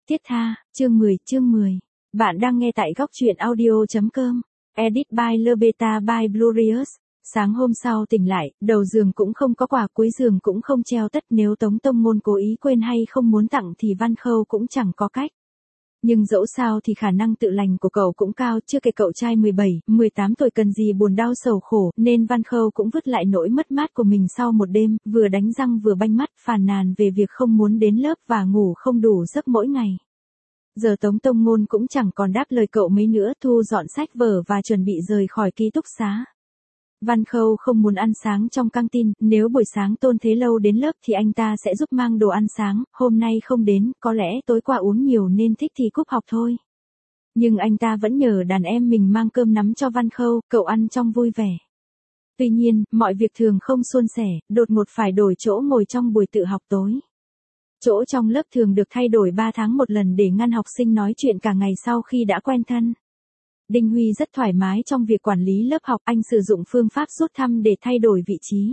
Tiết tha, chương 10. Bạn đang nghe tại góc truyện audio.com. Edit by Lebeta by Glorious. Sáng hôm sau tỉnh lại, đầu giường cũng không có quà, cuối giường cũng không treo tất. Nếu Tống Tông Ngôn cố ý quên hay không muốn tặng thì Văn Khâu cũng chẳng có cách. Nhưng dẫu sao thì khả năng tự lành của cậu cũng cao, chưa kể cậu trai 17, 18 tuổi cần gì buồn đau sầu khổ, nên Văn Khâu cũng vứt lại nỗi mất mát của mình sau một đêm, vừa đánh răng vừa banh mắt, phàn nàn về việc không muốn đến lớp và ngủ không đủ giấc mỗi ngày. Giờ Tống Tông Ngôn cũng chẳng còn đáp lời cậu mấy nữa, thu dọn sách vở và chuẩn bị rời khỏi ký túc xá. Văn Khâu không muốn ăn sáng trong căng tin, nếu buổi sáng Tôn Thế Lâu đến lớp thì anh ta sẽ giúp mang đồ ăn sáng, hôm nay không đến, có lẽ tối qua uống nhiều nên thích thì cúp học thôi. Nhưng anh ta vẫn nhờ đàn em mình mang cơm nắm cho Văn Khâu, cậu ăn trong vui vẻ. Tuy nhiên, mọi việc thường không suôn sẻ, đột ngột phải đổi chỗ ngồi trong buổi tự học tối. Chỗ trong lớp thường được thay đổi 3 tháng một lần để ngăn học sinh nói chuyện cả ngày sau khi đã quen thân. Đinh Huy rất thoải mái trong việc quản lý lớp học, anh sử dụng phương pháp rút thăm để thay đổi vị trí.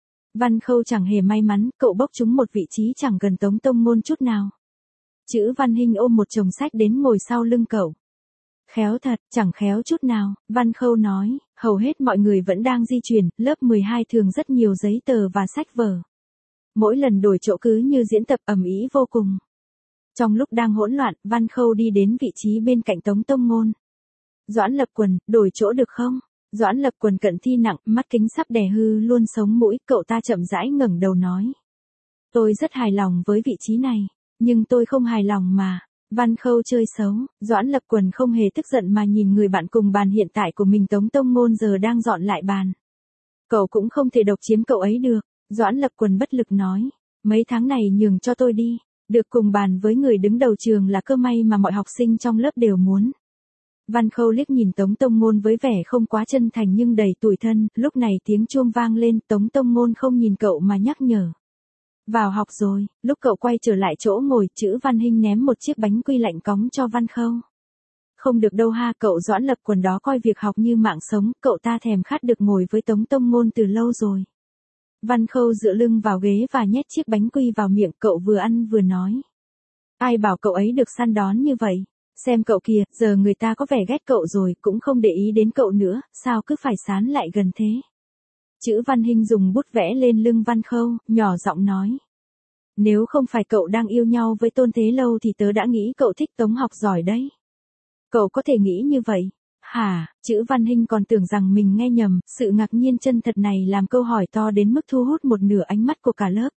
Văn Khâu chẳng hề may mắn, cậu bốc trúng một vị trí chẳng gần Tống Tông Ngôn chút nào. Chữ Văn Hinh ôm một chồng sách đến ngồi sau lưng cậu. Khéo thật, chẳng khéo chút nào, Văn Khâu nói, hầu hết mọi người vẫn đang di chuyển, lớp 12 thường rất nhiều giấy tờ và sách vở. Mỗi lần đổi chỗ cứ như diễn tập ầm ĩ vô cùng. Trong lúc đang hỗn loạn, Văn Khâu đi đến vị trí bên cạnh Tống Tông Ngôn. Doãn Lập Quần, đổi chỗ được không? Doãn Lập Quần cận thi nặng, mắt kính sắp đè hư luôn sống mũi, cậu ta chậm rãi ngẩng đầu nói. Tôi rất hài lòng với vị trí này, nhưng tôi không hài lòng mà. Văn Khâu chơi xấu, Doãn Lập Quần không hề tức giận mà nhìn người bạn cùng bàn hiện tại của mình. Tống Tông Ngôn giờ đang dọn lại bàn. Cậu cũng không thể độc chiếm cậu ấy được, Doãn Lập Quần bất lực nói. Mấy tháng này nhường cho tôi đi, được cùng bàn với người đứng đầu trường là cơ may mà mọi học sinh trong lớp đều muốn. Văn Khâu liếc nhìn Tống Tông Ngôn với vẻ không quá chân thành nhưng đầy tủi thân, lúc này tiếng chuông vang lên, Tống Tông Ngôn không nhìn cậu mà nhắc nhở. Vào học rồi, lúc cậu quay trở lại chỗ ngồi, chữ Văn Hinh ném một chiếc bánh quy lạnh cóng cho Văn Khâu. Không được đâu ha, cậu Doãn Lập Quần đó coi việc học như mạng sống, cậu ta thèm khát được ngồi với Tống Tông Ngôn từ lâu rồi. Văn Khâu dựa lưng vào ghế và nhét chiếc bánh quy vào miệng, cậu vừa ăn vừa nói. Ai bảo cậu ấy được săn đón như vậy? Xem cậu kìa, giờ người ta có vẻ ghét cậu rồi, cũng không để ý đến cậu nữa, sao cứ phải sán lại gần thế? Chữ Văn Hinh dùng bút vẽ lên lưng Văn Khâu, nhỏ giọng nói. Nếu không phải cậu đang yêu nhau với Tôn Thế Lâu thì tớ đã nghĩ cậu thích Tống học giỏi đấy. Cậu có thể nghĩ như vậy? Hả? Chữ Văn Hinh còn tưởng rằng mình nghe nhầm, sự ngạc nhiên chân thật này làm câu hỏi to đến mức thu hút một nửa ánh mắt của cả lớp.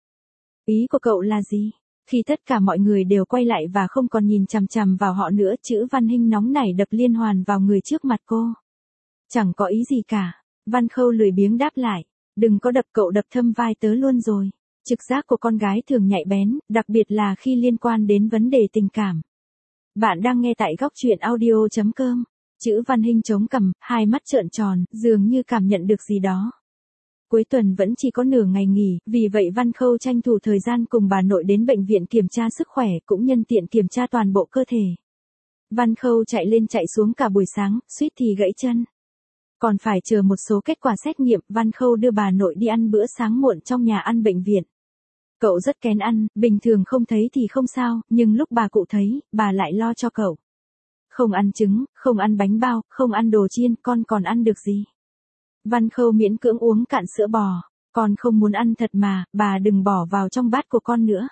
Ý của cậu là gì? Khi tất cả mọi người đều quay lại và không còn nhìn chằm chằm vào họ nữa, chữ Văn Hinh nóng nảy đập liên hoàn vào người trước mặt cô. Chẳng có ý gì cả. Văn Khâu lười biếng đáp lại. Đừng có đập, cậu đập thâm vai tớ luôn rồi. Trực giác của con gái thường nhạy bén, đặc biệt là khi liên quan đến vấn đề tình cảm. Bạn đang nghe tại góc truyện audio.com. Chữ Văn Hinh chống cằm, hai mắt trợn tròn, dường như cảm nhận được gì đó. Cuối tuần vẫn chỉ có nửa ngày nghỉ, vì vậy Văn Khâu tranh thủ thời gian cùng bà nội đến bệnh viện kiểm tra sức khỏe, cũng nhân tiện kiểm tra toàn bộ cơ thể. Văn Khâu chạy lên chạy xuống cả buổi sáng, suýt thì gãy chân. Còn phải chờ một số kết quả xét nghiệm, Văn Khâu đưa bà nội đi ăn bữa sáng muộn trong nhà ăn bệnh viện. Cậu rất kén ăn, bình thường không thấy thì không sao, nhưng lúc bà cụ thấy, bà lại lo cho cậu. Không ăn trứng, không ăn bánh bao, không ăn đồ chiên, con còn ăn được gì? Văn Khâu miễn cưỡng uống cạn sữa bò. Con không muốn ăn thật mà, bà đừng bỏ vào trong bát của con nữa.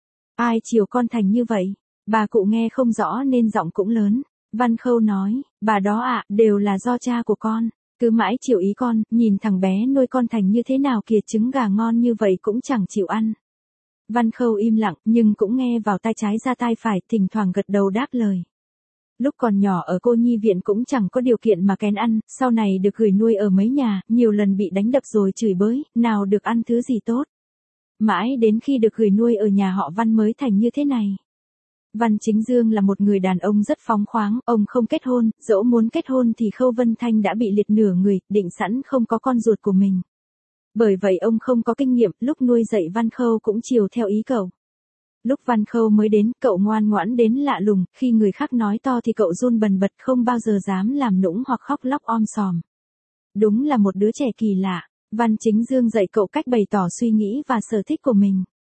Ai chiều con thành như vậy? Bà cụ nghe không rõ nên giọng cũng lớn. Văn Khâu nói, bà đó ạ, đều là do cha của con. Cứ mãi chiều ý con, nhìn thằng bé nuôi con thành như thế nào kìa, trứng gà ngon như vậy cũng chẳng chịu ăn. Văn Khâu im lặng, nhưng cũng nghe vào tai trái ra tai phải, thỉnh thoảng gật đầu đáp lời. Lúc còn nhỏ ở cô nhi viện cũng chẳng có điều kiện mà kén ăn, sau này được gửi nuôi ở mấy nhà, nhiều lần bị đánh đập rồi chửi bới, nào được ăn thứ gì tốt. Mãi đến khi được gửi nuôi ở nhà họ Văn mới thành như thế này. Văn Chính Dương là một người đàn ông rất phóng khoáng, ông không kết hôn, dẫu muốn kết hôn thì Khâu Vân Thanh đã bị liệt nửa người, định sẵn không có con ruột của mình. Bởi vậy ông không có kinh nghiệm, lúc nuôi dạy Văn Khâu cũng chiều theo ý cậu. Lúc Văn Khâu mới đến, cậu ngoan ngoãn đến lạ lùng, khi người khác nói to thì cậu run bần bật, không bao giờ dám làm nũng hoặc khóc lóc om sòm. Đúng là một đứa trẻ kỳ lạ. Văn Chính Dương dạy cậu cách bày tỏ suy nghĩ và sở thích của mình.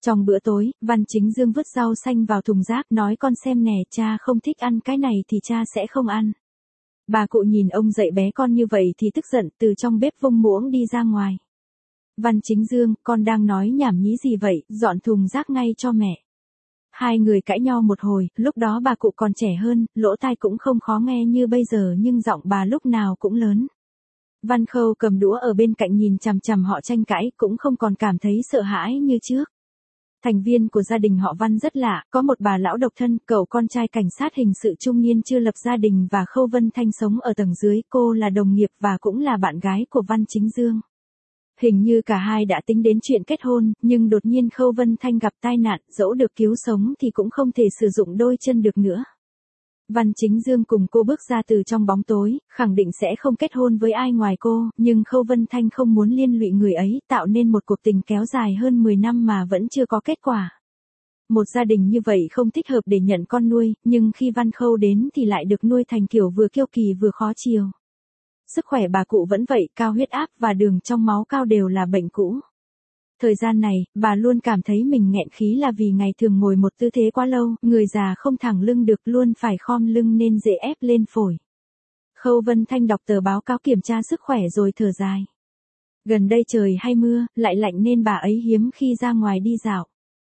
Trong bữa tối, Văn Chính Dương vứt rau xanh vào thùng rác nói con xem nè cha không thích ăn cái này thì cha sẽ không ăn. Bà cụ nhìn ông dạy bé con như vậy thì tức giận từ trong bếp vung muỗng đi ra ngoài. Văn Chính Dương, con đang nói nhảm nhí gì vậy, dọn thùng rác ngay cho mẹ. Hai người cãi nhau một hồi, lúc đó bà cụ còn trẻ hơn, lỗ tai cũng không khó nghe như bây giờ nhưng giọng bà lúc nào cũng lớn. Văn Khâu cầm đũa ở bên cạnh nhìn chằm chằm họ tranh cãi cũng không còn cảm thấy sợ hãi như trước. Thành viên của gia đình họ Văn rất lạ, có một bà lão độc thân, cậu con trai cảnh sát hình sự trung niên chưa lập gia đình và Khâu Vân Thanh sống ở tầng dưới, cô là đồng nghiệp và cũng là bạn gái của Văn Chính Dương. Hình như cả hai đã tính đến chuyện kết hôn, nhưng đột nhiên Khâu Vân Thanh gặp tai nạn, dẫu được cứu sống thì cũng không thể sử dụng đôi chân được nữa. Văn Chính Dương cùng cô bước ra từ trong bóng tối, khẳng định sẽ không kết hôn với ai ngoài cô, nhưng Khâu Vân Thanh không muốn liên lụy người ấy, tạo nên một cuộc tình kéo dài hơn 10 năm mà vẫn chưa có kết quả. Một gia đình như vậy không thích hợp để nhận con nuôi, nhưng khi Văn Khâu đến thì lại được nuôi thành kiểu vừa kiêu kỳ vừa khó chiều. Sức khỏe bà cụ vẫn vậy, cao huyết áp và đường trong máu cao đều là bệnh cũ. Thời gian này, bà luôn cảm thấy mình nghẹn khí là vì ngày thường ngồi một tư thế quá lâu, người già không thẳng lưng được luôn phải khom lưng nên dễ ép lên phổi. Khâu Vân Thanh đọc tờ báo cáo kiểm tra sức khỏe rồi thở dài. Gần đây trời hay mưa, lại lạnh nên bà ấy hiếm khi ra ngoài đi dạo.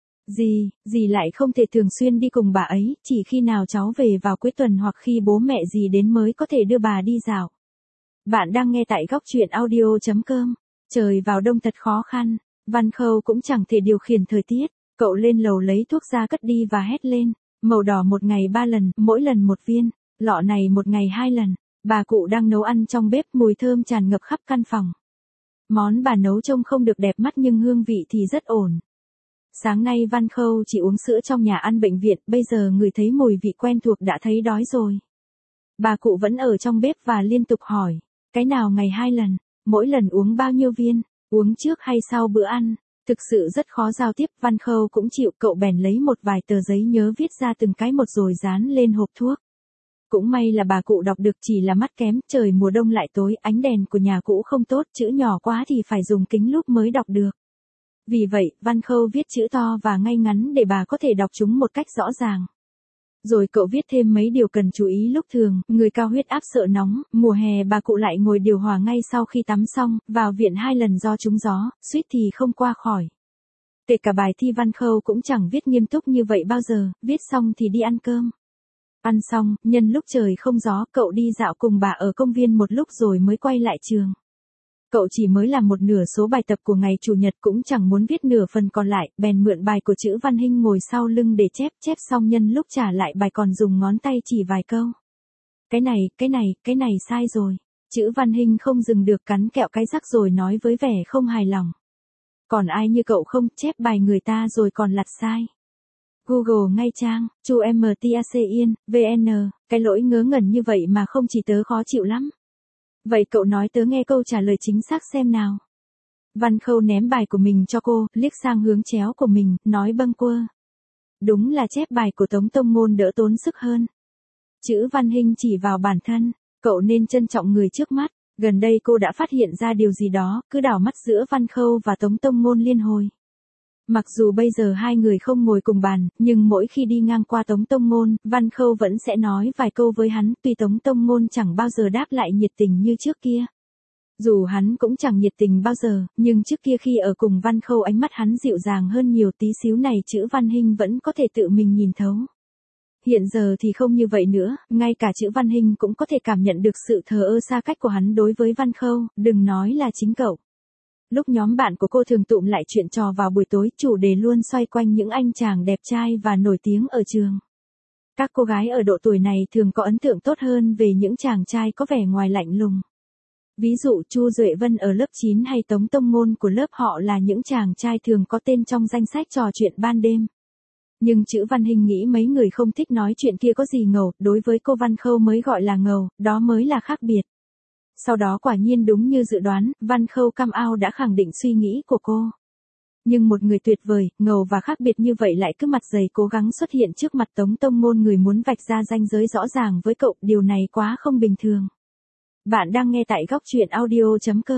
Dì lại không thể thường xuyên đi cùng bà ấy, chỉ khi nào cháu về vào cuối tuần hoặc khi bố mẹ dì đến mới có thể đưa bà đi dạo. Bạn đang nghe tại góc truyện audio.com. Trời vào đông thật khó khăn, Văn Khâu cũng chẳng thể điều khiển thời tiết, cậu lên lầu lấy thuốc ra cất đi và hét lên, màu đỏ một ngày 3 lần, mỗi lần một viên, lọ này một ngày 2 lần. Bà cụ đang nấu ăn trong bếp, mùi thơm tràn ngập khắp căn phòng. Món bà nấu trông không được đẹp mắt nhưng hương vị thì rất ổn. Sáng nay Văn Khâu chỉ uống sữa trong nhà ăn bệnh viện, bây giờ người thấy mùi vị quen thuộc đã thấy đói rồi. Bà cụ vẫn ở trong bếp và liên tục hỏi, cái nào ngày 2 lần, mỗi lần uống bao nhiêu viên, uống trước hay sau bữa ăn. Thực sự rất khó giao tiếp, Văn Khâu cũng chịu, cậu bèn lấy một vài tờ giấy nhớ viết ra từng cái một rồi dán lên hộp thuốc. Cũng may là bà cụ đọc được, chỉ là mắt kém, trời mùa đông lại tối, ánh đèn của nhà cũ không tốt, chữ nhỏ quá thì phải dùng kính lúp mới đọc được. Vì vậy, Văn Khâu viết chữ to và ngay ngắn để bà có thể đọc chúng một cách rõ ràng. Rồi cậu viết thêm mấy điều cần chú ý lúc thường, người cao huyết áp sợ nóng, mùa hè bà cụ lại ngồi điều hòa ngay sau khi tắm xong, vào viện 2 lần do trúng gió, suýt thì không qua khỏi. Kể cả bài thi Văn Khâu cũng chẳng viết nghiêm túc như vậy bao giờ, viết xong thì đi ăn cơm. Ăn xong, nhân lúc trời không gió, cậu đi dạo cùng bà ở công viên một lúc rồi mới quay lại trường. Cậu chỉ mới làm một nửa số bài tập của ngày Chủ nhật cũng chẳng muốn viết nửa phần còn lại, bèn mượn bài của chữ Văn Hinh ngồi sau lưng để chép xong nhân lúc trả lại bài còn dùng ngón tay chỉ vài câu. Cái này sai rồi. Chữ Văn Hinh không dừng được cắn kẹo cái rắc rồi nói với vẻ không hài lòng. Còn ai như cậu không, chép bài người ta rồi còn lặt sai. Google ngay trang, chu mtacin, vn, cái lỗi ngớ ngẩn như vậy mà không chỉ tớ khó chịu lắm. Vậy cậu nói tớ nghe câu trả lời chính xác xem nào. Văn Khâu ném bài của mình cho cô, liếc sang hướng chéo của mình, nói bâng quơ. Đúng là chép bài của Tống Tông Ngôn đỡ tốn sức hơn. Chữ Văn Hinh chỉ vào bản thân, cậu nên trân trọng người trước mắt. Gần đây cô đã phát hiện ra điều gì đó, cứ đảo mắt giữa Văn Khâu và Tống Tông Ngôn liên hồi. Mặc dù bây giờ hai người không ngồi cùng bàn, nhưng mỗi khi đi ngang qua Tống Tông Ngôn, Văn Khâu vẫn sẽ nói vài câu với hắn, tuy Tống Tông Ngôn chẳng bao giờ đáp lại nhiệt tình như trước kia. Dù hắn cũng chẳng nhiệt tình bao giờ, nhưng trước kia khi ở cùng Văn Khâu ánh mắt hắn dịu dàng hơn nhiều, tí xíu này chữ Văn Hinh vẫn có thể tự mình nhìn thấu. Hiện giờ thì không như vậy nữa, ngay cả chữ Văn Hinh cũng có thể cảm nhận được sự thờ ơ xa cách của hắn đối với Văn Khâu, đừng nói là chính cậu. Lúc nhóm bạn của cô thường tụm lại chuyện trò vào buổi tối, chủ đề luôn xoay quanh những anh chàng đẹp trai và nổi tiếng ở trường. Các cô gái ở độ tuổi này thường có ấn tượng tốt hơn về những chàng trai có vẻ ngoài lạnh lùng. Ví dụ Chu Duệ Vân ở lớp 9 hay Tống Tông Ngôn của lớp họ là những chàng trai thường có tên trong danh sách trò chuyện ban đêm. Nhưng chữ Văn Hinh nghĩ mấy người không thích nói chuyện kia có gì ngầu, đối với cô Văn Khâu mới gọi là ngầu, đó mới là khác biệt. Sau đó quả nhiên đúng như dự đoán, Văn Khâu come out đã khẳng định suy nghĩ của cô. Nhưng một người tuyệt vời, ngầu và khác biệt như vậy lại cứ mặt dày cố gắng xuất hiện trước mặt Tống Tông Ngôn, người muốn vạch ra ranh giới rõ ràng với cậu, điều này quá không bình thường. Bạn đang nghe tại góc truyện audio.com.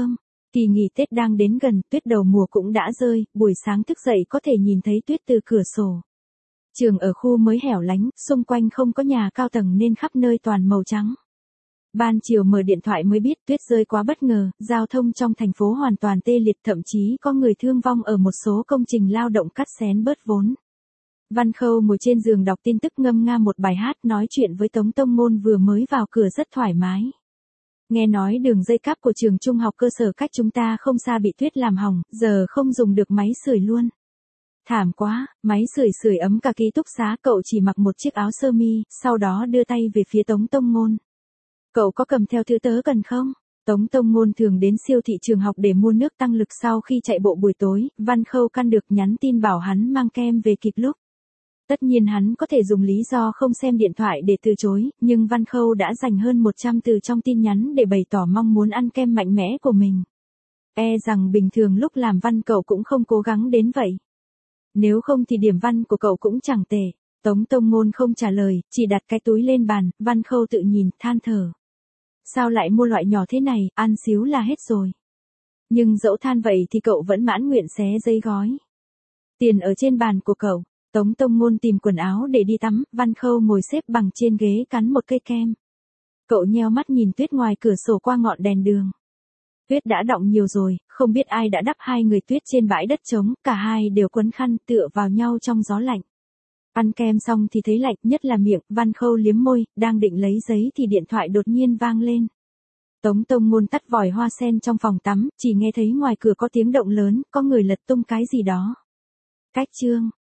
Kỳ nghỉ Tết đang đến gần, tuyết đầu mùa cũng đã rơi, buổi sáng thức dậy có thể nhìn thấy tuyết từ cửa sổ. Trường ở khu mới hẻo lánh, xung quanh không có nhà cao tầng nên khắp nơi toàn màu trắng. Ban chiều mở điện thoại mới biết tuyết rơi quá bất ngờ, giao thông trong thành phố hoàn toàn tê liệt, thậm chí có người thương vong ở một số công trình lao động cắt xén bớt vốn. Văn Khâu ngồi trên giường đọc tin tức ngâm nga một bài hát, nói chuyện với Tống Tông Ngôn vừa mới vào cửa rất thoải mái. Nghe nói đường dây cáp của trường trung học cơ sở cách chúng ta không xa bị tuyết làm hỏng, giờ không dùng được máy sưởi luôn. Thảm quá, máy sưởi ấm cả ký túc xá. Cậu chỉ mặc một chiếc áo sơ mi, sau đó đưa tay về phía Tống Tông Ngôn. Cậu có cầm theo thứ tớ cần không? Tống Tông Ngôn thường đến siêu thị trường học để mua nước tăng lực sau khi chạy bộ buổi tối, Văn Khâu căn được nhắn tin bảo hắn mang kem về kịp lúc. Tất nhiên hắn có thể dùng lý do không xem điện thoại để từ chối, nhưng Văn Khâu đã dành hơn 100 từ trong tin nhắn để bày tỏ mong muốn ăn kem mạnh mẽ của mình. E rằng bình thường lúc làm văn cậu cũng không cố gắng đến vậy. Nếu không thì điểm văn của cậu cũng chẳng tệ. Tống Tông Ngôn không trả lời, chỉ đặt cái túi lên bàn, Văn Khâu tự nhìn, than thở. Sao lại mua loại nhỏ thế này, ăn xíu là hết rồi. Nhưng dẫu than vậy thì cậu vẫn mãn nguyện xé giấy gói. Tiền ở trên bàn của cậu. Tống Tông Ngôn tìm quần áo để đi tắm, Văn Khâu ngồi xếp bằng trên ghế cắn một cây kem. Cậu nheo mắt nhìn tuyết ngoài cửa sổ qua ngọn đèn đường. Tuyết đã đọng nhiều rồi, không biết ai đã đắp hai người tuyết trên bãi đất trống, cả hai đều quấn khăn tựa vào nhau trong gió lạnh. Ăn kem xong thì thấy lạnh, nhất là miệng, Văn Khâu liếm môi, đang định lấy giấy thì điện thoại đột nhiên vang lên. Tống Tông Ngôn tắt vòi hoa sen trong phòng tắm, chỉ nghe thấy ngoài cửa có tiếng động lớn, có người lật tung cái gì đó. Cách chương.